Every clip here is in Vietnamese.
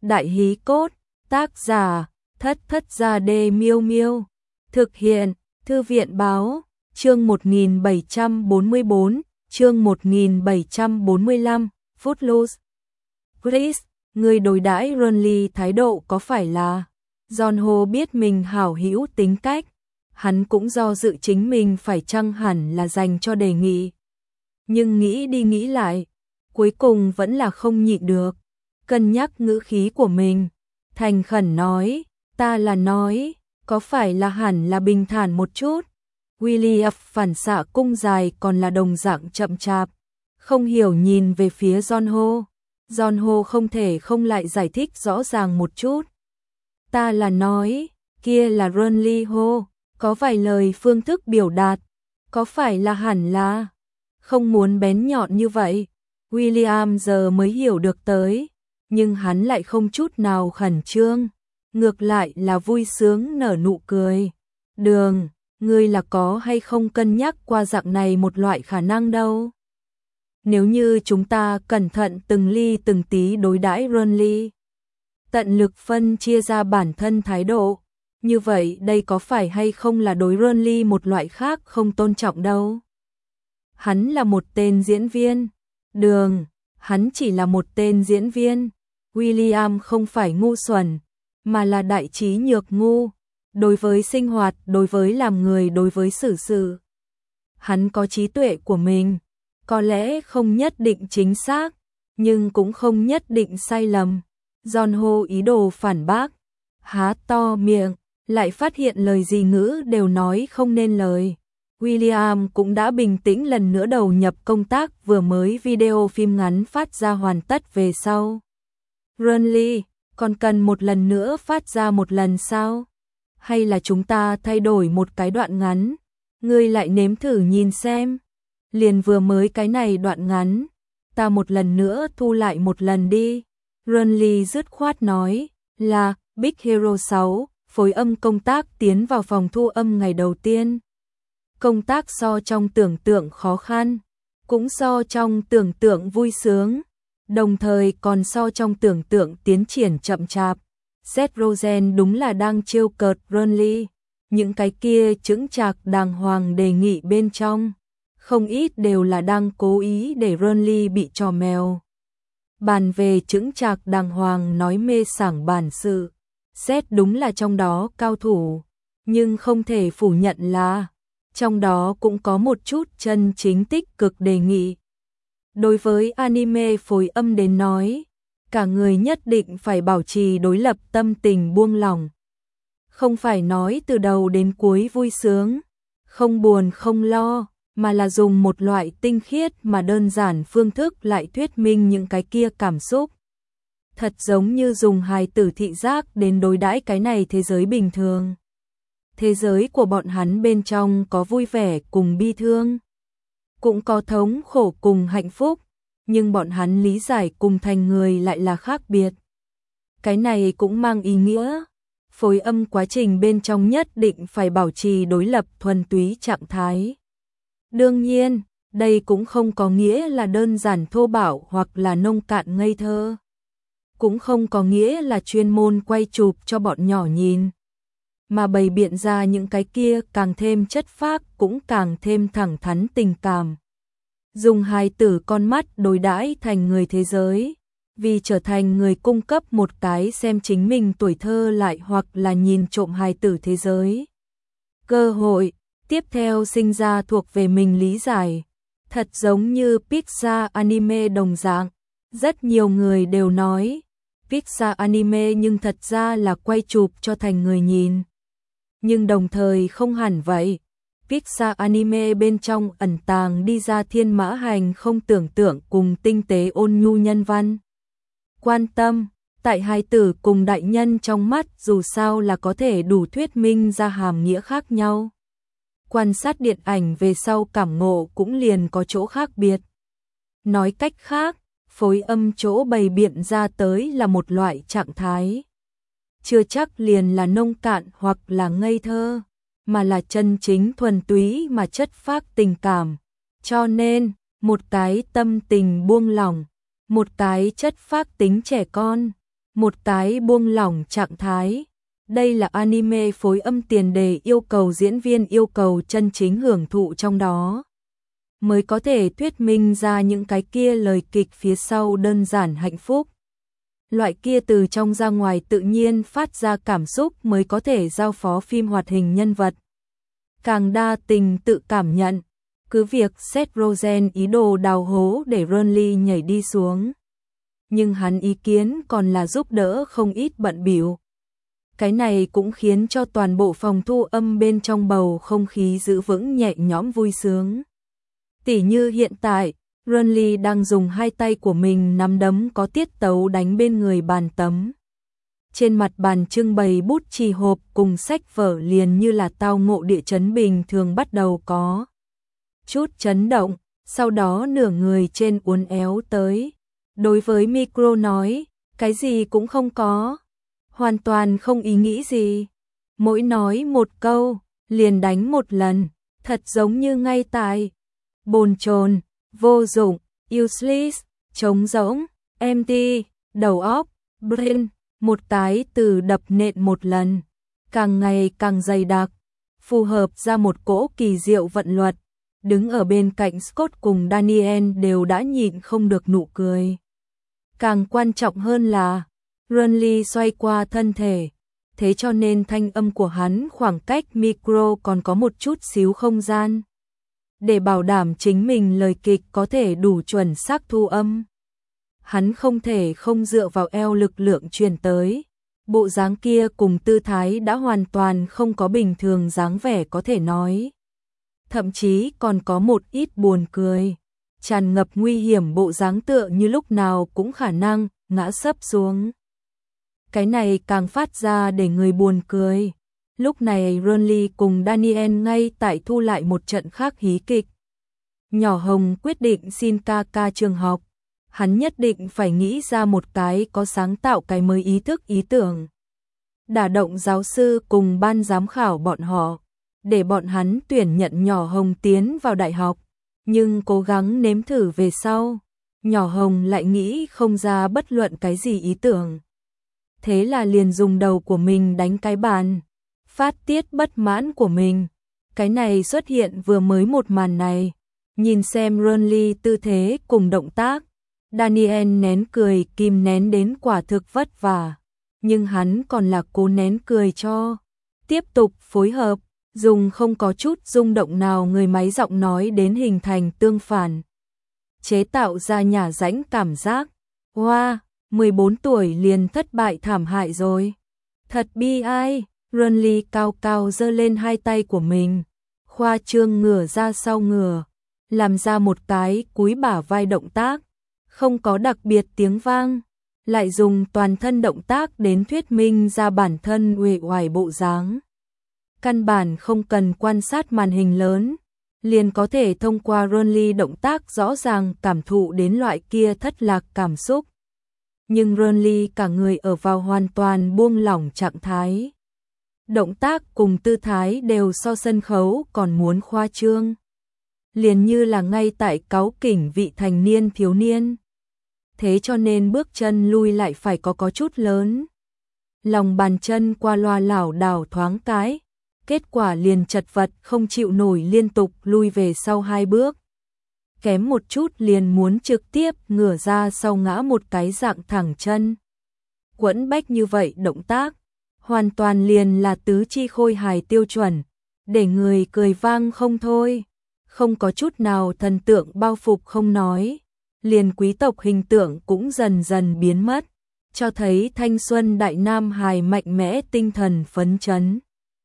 Đại hí cốt, tác giả, Thất Thất Gia Đê Miêu Miêu. Thực hiện, Thư viện báo, chương 1744, chương 1745, Footloose. Chris, người đối đãi Ronly thái độ có phải là... John biết mình hảo hữu tính cách, hắn cũng do dự chính mình phải chăng hẳn là dành cho đề nghị. Nhưng nghĩ đi nghĩ lại, cuối cùng vẫn là không nhịn được, cân nhắc ngữ khí của mình, thành khẩn nói, ta là nói, có phải là hẳn là bình thản một chút. William phản xạ cung dài còn là đồng dạng chậm chạp, không hiểu nhìn về phía John. John không thể không lại giải thích rõ ràng một chút. Ta là nói, kia là Ronly Ho, có vài lời phương thức biểu đạt, có phải là hẳn là không muốn bén nhọn như vậy. William giờ mới hiểu được tới, nhưng hắn lại không chút nào khẩn trương, ngược lại là vui sướng nở nụ cười. Đường, ngươi là có hay không cân nhắc qua dạng này một loại khả năng đâu. Nếu như chúng ta cẩn thận từng ly từng tí đối đãi Ronly, tận lực phân chia ra bản thân thái độ, như vậy đây có phải hay không là đối Ronly một loại khác không tôn trọng đâu. Hắn là một tên diễn viên. Đường, hắn chỉ là một tên diễn viên. William không phải ngu xuẩn, mà là đại trí nhược ngu. Đối với sinh hoạt, đối với làm người, đối với xử sự. Hắn có trí tuệ của mình, có lẽ không nhất định chính xác, nhưng cũng không nhất định sai lầm. John ý đồ phản bác, há to miệng, lại phát hiện lời gì ngữ đều nói không nên lời. William cũng đã bình tĩnh lần nữa đầu nhập công tác vừa mới video phim ngắn phát ra hoàn tất về sau. Ronly, còn cần một lần nữa phát ra một lần sao? Hay là chúng ta thay đổi một cái đoạn ngắn? Ngươi lại nếm thử nhìn xem. Liền vừa mới cái này đoạn ngắn, ta một lần nữa thu lại một lần đi. Ronly dứt khoát nói, là Big Hero 6, phối âm công tác tiến vào phòng thu âm ngày đầu tiên. Công tác so trong tưởng tượng khó khăn, cũng so trong tưởng tượng vui sướng, đồng thời còn so trong tưởng tượng tiến triển chậm chạp. Seth Rogen đúng là đang trêu cợt Ronly, những cái kia chững chạc đàng hoàng đề nghị bên trong, không ít đều là đang cố ý để Ronly bị trò mèo. Bàn về chững chạc đàng hoàng nói mê sảng bản sự, Seth đúng là trong đó cao thủ, nhưng không thể phủ nhận là trong đó cũng có một chút chân chính tích cực đề nghị. Đối với anime phối âm đến nói, cả người nhất định phải bảo trì đối lập tâm tình buông lỏng. Không phải nói từ đầu đến cuối vui sướng, không buồn không lo, mà là dùng một loại tinh khiết mà đơn giản phương thức lại thuyết minh những cái kia cảm xúc. Thật giống như dùng hài tử thị giác đến đối đãi cái này thế giới bình thường. Thế giới của bọn hắn bên trong có vui vẻ cùng bi thương, cũng có thống khổ cùng hạnh phúc, nhưng bọn hắn lý giải cùng thành người lại là khác biệt. Cái này cũng mang ý nghĩa, phối âm quá trình bên trong nhất định phải bảo trì đối lập thuần túy trạng thái. Đương nhiên, đây cũng không có nghĩa là đơn giản thô bạo hoặc là nông cạn ngây thơ. Cũng không có nghĩa là chuyên môn quay chụp cho bọn nhỏ nhìn, mà bày biện ra những cái kia càng thêm chất phác cũng càng thêm thẳng thắn tình cảm. Dùng hài tử con mắt đối đãi thành người thế giới, vì trở thành người cung cấp một cái xem chính mình tuổi thơ lại hoặc là nhìn trộm hài tử thế giới. Cơ hội, tiếp theo sinh ra thuộc về mình lý giải, thật giống như Pixar anime đồng dạng. Rất nhiều người đều nói, Pixar anime nhưng thật ra là quay chụp cho thành người nhìn. Nhưng đồng thời không hẳn vậy. Pixar anime bên trong ẩn tàng đi ra thiên mã hành không tưởng tượng cùng tinh tế ôn nhu nhân văn. Quan tâm, tại hài tử cùng đại nhân trong mắt dù sao là có thể đủ thuyết minh ra hàm nghĩa khác nhau. Quan sát điện ảnh về sau cảm ngộ cũng liền có chỗ khác biệt. Nói cách khác, phối âm chỗ bày biện ra tới là một loại trạng thái. Chưa chắc liền là nông cạn hoặc là ngây thơ, mà là chân chính thuần túy mà chất phác tình cảm. Cho nên, một cái tâm tình buông lỏng, một cái chất phác tính trẻ con, một cái buông lỏng trạng thái. Đây là anime phối âm tiền đề yêu cầu diễn viên yêu cầu chân chính hưởng thụ trong đó, mới có thể thuyết minh ra những cái kia lời kịch phía sau đơn giản hạnh phúc. Loại kia từ trong ra ngoài tự nhiên phát ra cảm xúc mới có thể giao phó phim hoạt hình nhân vật. Càng đa tình tự cảm nhận, cứ việc Seth Rogen ý đồ đào hố để Renly nhảy đi xuống. Nhưng hắn ý kiến còn là giúp đỡ không ít bận bịu. Cái này cũng khiến cho toàn bộ phòng thu âm bên trong bầu không khí giữ vững nhẹ nhõm vui sướng. Tỉ như hiện tại, Renly đang dùng hai tay của mình nắm đấm có tiết tấu đánh bên người bàn tấm. Trên mặt bàn trưng bày bút chì hộp cùng sách vở liền như là tao ngộ địa chấn bình thường bắt đầu có chút chấn động, sau đó nửa người trên uốn éo tới. Đối với micro nói, cái gì cũng không có, hoàn toàn không ý nghĩ gì. Mỗi nói một câu, liền đánh một lần, thật giống như ngay tại. Bồn chồn, vô dụng, useless, trống rỗng, empty, đầu óc, brain, một cái từ đập nện một lần, càng ngày càng dày đặc, phù hợp ra một cỗ kỳ diệu vận luật. Đứng ở bên cạnh Scott cùng Daniel đều đã nhịn không được nụ cười. Càng quan trọng hơn là, Renly xoay qua thân thể, thế cho nên thanh âm của hắn khoảng cách micro còn có một chút xíu không gian. Để bảo đảm chính mình lời kịch có thể đủ chuẩn xác thu âm, hắn không thể không dựa vào eo lực lượng truyền tới. Bộ dáng kia cùng tư thái đã hoàn toàn không có bình thường dáng vẻ có thể nói. Thậm chí còn có một ít buồn cười, tràn ngập nguy hiểm bộ dáng tựa như lúc nào cũng khả năng ngã sấp xuống. Cái này càng phát ra để người buồn cười. Lúc này Renly cùng Daniel ngay tại thu lại một trận khác hí kịch. Nhỏ Hồng quyết định xin ca ca trường học. Hắn nhất định phải nghĩ ra một cái có sáng tạo cái mới ý tưởng. Đả động giáo sư cùng ban giám khảo bọn họ, để bọn hắn tuyển nhận Nhỏ Hồng tiến vào đại học. Nhưng cố gắng nếm thử về sau, Nhỏ Hồng lại nghĩ không ra bất luận cái gì ý tưởng. Thế là liền dùng đầu của mình đánh cái bàn, phát tiết bất mãn của mình. Cái này xuất hiện vừa mới một màn này, nhìn xem Renly tư thế cùng động tác, Daniel nén cười kìm nén đến quả thực vất vả, nhưng hắn còn là cố nén cười cho. Tiếp tục phối hợp, dùng không có chút rung động nào người máy giọng nói đến hình thành tương phản, chế tạo ra nhả rãnh cảm giác. Wow, 14 tuổi liền thất bại thảm hại rồi. Thật bi ai. Renly cao cao giơ lên hai tay của mình, khoa trương ngửa ra sau ngửa, làm ra một cái cúi bả vai động tác, không có đặc biệt tiếng vang, lại dùng toàn thân động tác đến thuyết minh ra bản thân uể oải bộ dáng. Căn bản không cần quan sát màn hình lớn, liền có thể thông qua Renly động tác rõ ràng cảm thụ đến loại kia thất lạc cảm xúc. Nhưng Renly cả người ở vào hoàn toàn buông lỏng trạng thái. Động tác cùng tư thái đều so sân khấu còn muốn khoa trương. Liền như là ngay tại cáu kỉnh vị thành niên thiếu niên. Thế cho nên bước chân lui lại phải có chút lớn. Lòng bàn chân qua loa lảo đảo thoáng cái. Kết quả liền chật vật không chịu nổi liên tục lui về sau 2 bước. Kém một chút liền muốn trực tiếp ngửa ra sau ngã một cái dạng thẳng chân. Quẫn bách như vậy động tác, hoàn toàn liền là tứ chi khôi hài tiêu chuẩn, để người cười vang không thôi. Không có chút nào thần tượng bao phục không nói, liền quý tộc hình tượng cũng dần dần biến mất, cho thấy thanh xuân đại nam hài mạnh mẽ tinh thần phấn chấn.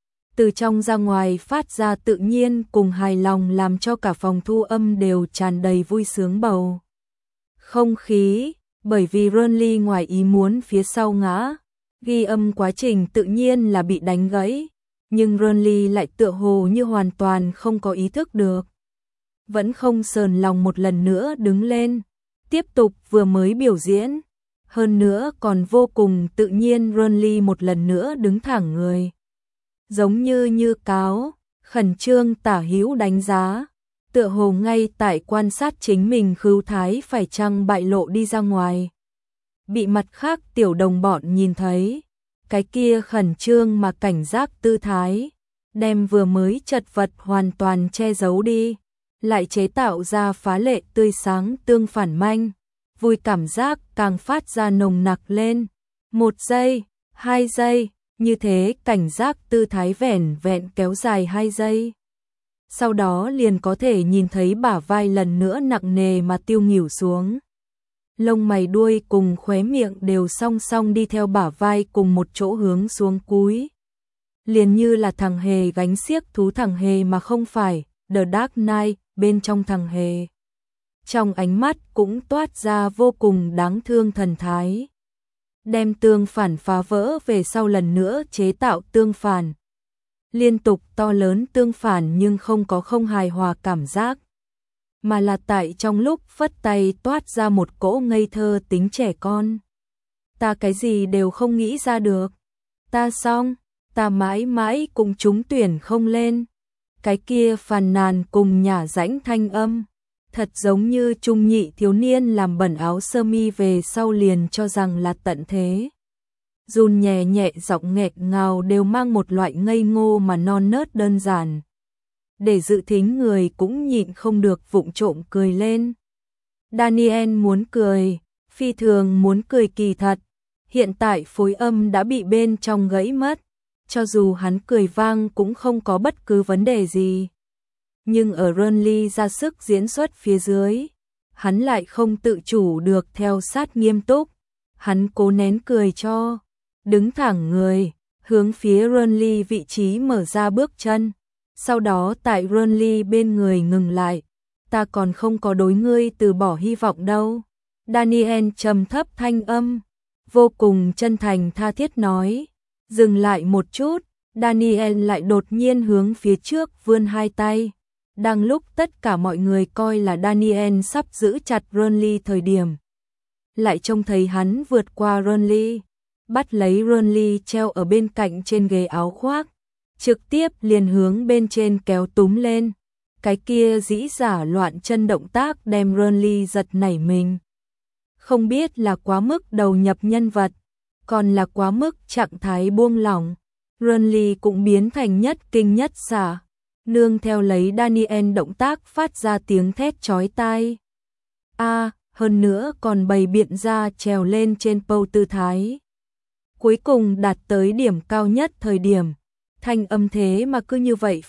Từ trong ra ngoài phát ra tự nhiên cùng hài lòng làm cho cả phòng thu âm đều tràn đầy vui sướng bầu không khí, bởi vì Renly ngoài ý muốn phía sau ngã, ghi âm quá trình tự nhiên là bị đánh gãy, nhưng Renly lại tựa hồ như hoàn toàn không có ý thức được. Vẫn không sờn lòng một lần nữa đứng lên, tiếp tục vừa mới biểu diễn, hơn nữa còn vô cùng tự nhiên Renly một lần nữa đứng thẳng người. Giống như cáo, khẩn trương tả hữu đánh giá, tựa hồ ngay tại quan sát chính mình khứu thái phải chăng bại lộ đi ra ngoài. bị mặt khác tiểu đồng bọn nhìn thấy, cái kia khẩn trương mà cảnh giác tư thái, đem vừa mới chật vật hoàn toàn che giấu đi, lại chế tạo ra phá lệ tươi sáng tương phản manh, vui cảm giác càng phát ra nồng nặc lên. 1 giây, 2 giây, như thế cảnh giác tư thái vẻn vẹn kéo dài 2 giây. Sau đó liền có thể nhìn thấy bả vai lần nữa nặng nề mà tiêu nghỉu xuống. Lông mày đuôi cùng khóe miệng đều song song đi theo bả vai cùng một chỗ hướng xuống cúi. Liền như là thằng hề gánh xiếc thú thằng hề mà không phải, The Dark Knight, bên trong thằng hề. Trong ánh mắt cũng toát ra vô cùng đáng thương thần thái. Đem tương phản phá vỡ về sau lần nữa chế tạo tương phản. Liên tục to lớn tương phản nhưng không có không hài hòa cảm giác. Mà là tại trong lúc phất tay toát ra một cỗ ngây thơ tính trẻ con. Ta cái gì đều không nghĩ ra được. Ta xong, ta mãi mãi cùng trúng tuyển không lên. Cái kia phàn nàn cùng nhả rãnh thanh âm. Thật giống như trung nhị thiếu niên làm bẩn áo sơ mi về sau liền cho rằng là tận thế. Run nhẹ nhẹ giọng nghẹt ngào đều mang một loại ngây ngô mà non nớt đơn giản. Để dự thính người cũng nhịn không được vụng trộm cười lên. Daniel muốn cười, phi thường muốn cười kỳ thật. Hiện tại phối âm đã bị bên trong gãy mất. Cho dù hắn cười vang cũng không có bất cứ vấn đề gì. Nhưng ở Renly ra sức diễn xuất phía dưới, hắn lại không tự chủ được theo sát nghiêm túc. Hắn cố nén cười cho, đứng thẳng người, hướng phía Renly vị trí mở ra bước chân. Sau đó tại Renly bên người ngừng lại. Ta còn không có đối ngươi từ bỏ hy vọng đâu. Daniel trầm thấp thanh âm, vô cùng chân thành tha thiết nói. Dừng lại một chút, Daniel lại đột nhiên hướng phía trước vươn hai tay. Đang lúc tất cả mọi người coi là Daniel sắp giữ chặt Renly thời điểm. Lại trông thấy hắn vượt qua Renly, bắt lấy Renly treo ở bên cạnh trên ghế áo khoác, trực tiếp liền hướng bên trên kéo túm lên. Cái kia dĩ giả loạn chân động tác đem Renly giật nảy mình. Không biết là quá mức đầu nhập nhân vật, còn là quá mức trạng thái buông lỏng. Renly cũng biến thành nhất kinh nhất xả. Nương theo lấy Daniel động tác phát ra tiếng thét chói tai. Hơn nữa còn bày biện ra trèo lên trên pose tư thái. Cuối cùng đạt tới điểm cao nhất thời điểm. Thanh âm thế mà cứ như vậy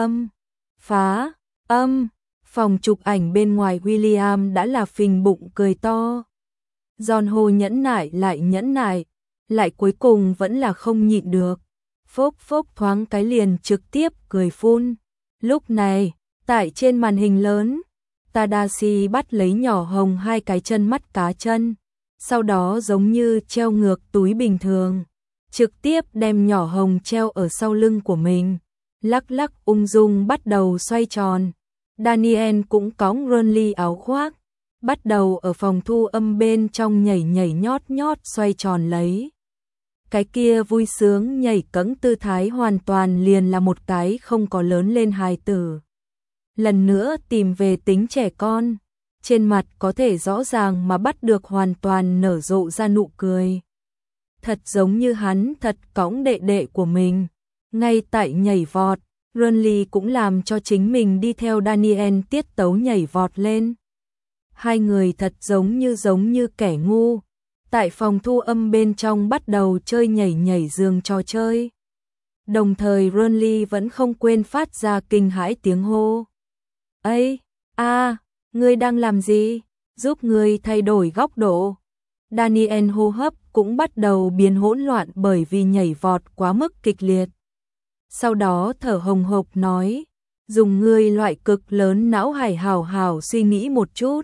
phá âm. Phòng chụp ảnh bên ngoài William đã là phình bụng cười to. John Ho nhẫn nại, lại cuối cùng vẫn là không nhịn được. Phốc phốc thoáng cái liền trực tiếp cười phun. Lúc này, tại trên màn hình lớn, Tadashi bắt lấy nhỏ hồng hai cái chân mắt cá chân, sau đó giống như treo ngược túi bình thường, trực tiếp đem nhỏ hồng treo ở sau lưng của mình, lắc lắc ung dung bắt đầu xoay tròn. Daniel cũng cõng Renly áo khoác, bắt đầu ở phòng thu âm bên trong nhảy nhảy nhót nhót xoay tròn lấy. Cái kia vui sướng nhảy cẫng tư thái hoàn toàn liền là một cái không có lớn lên hài tử. Lần nữa tìm về tính trẻ con, trên mặt có thể rõ ràng mà bắt được hoàn toàn nở rộ ra nụ cười. Thật giống như hắn thật cõng đệ đệ của mình. Ngay tại nhảy vọt, Renly cũng làm cho chính mình đi theo Daniel tiết tấu nhảy vọt lên. Hai người thật giống như kẻ ngu. Tại phòng thu âm bên trong bắt đầu chơi nhảy nhảy giường trò chơi. Đồng thời Renly vẫn không quên phát ra kinh hãi tiếng hô. Ây, ngươi đang làm gì? Giúp ngươi thay đổi góc độ. Daniel hô hấp cũng bắt đầu biến hỗn loạn bởi vì nhảy vọt quá mức kịch liệt. Sau đó thở hồng hộc nói, dùng ngươi loại cực lớn não hải hào suy nghĩ một chút.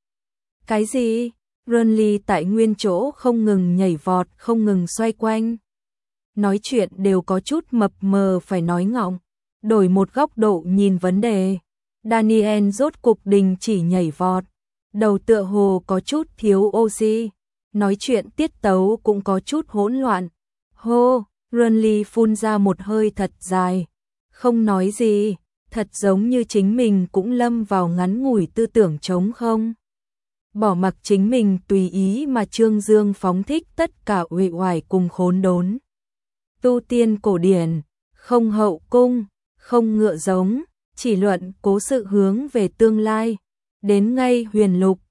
Cái gì? Renly tại nguyên chỗ không ngừng nhảy vọt, không ngừng xoay quanh. Nói chuyện đều có chút mập mờ phải nói ngọng. Đổi một góc độ nhìn vấn đề. Daniel rốt cục đình chỉ nhảy vọt. Đầu tựa hồ có chút thiếu oxy. Nói chuyện tiết tấu cũng có chút hỗn loạn. Hô, Renly phun ra một hơi thật dài. Không nói gì, thật giống như chính mình cũng lâm vào ngắn ngủi tư tưởng trống không. bỏ mặc chính mình tùy ý mà Trương Dương phóng thích tất cả uể oải cùng khốn đốn. Tu tiên cổ điển, không hậu cung, không ngựa giống, chỉ luận cố sự hướng về tương lai, đến ngay huyền lục,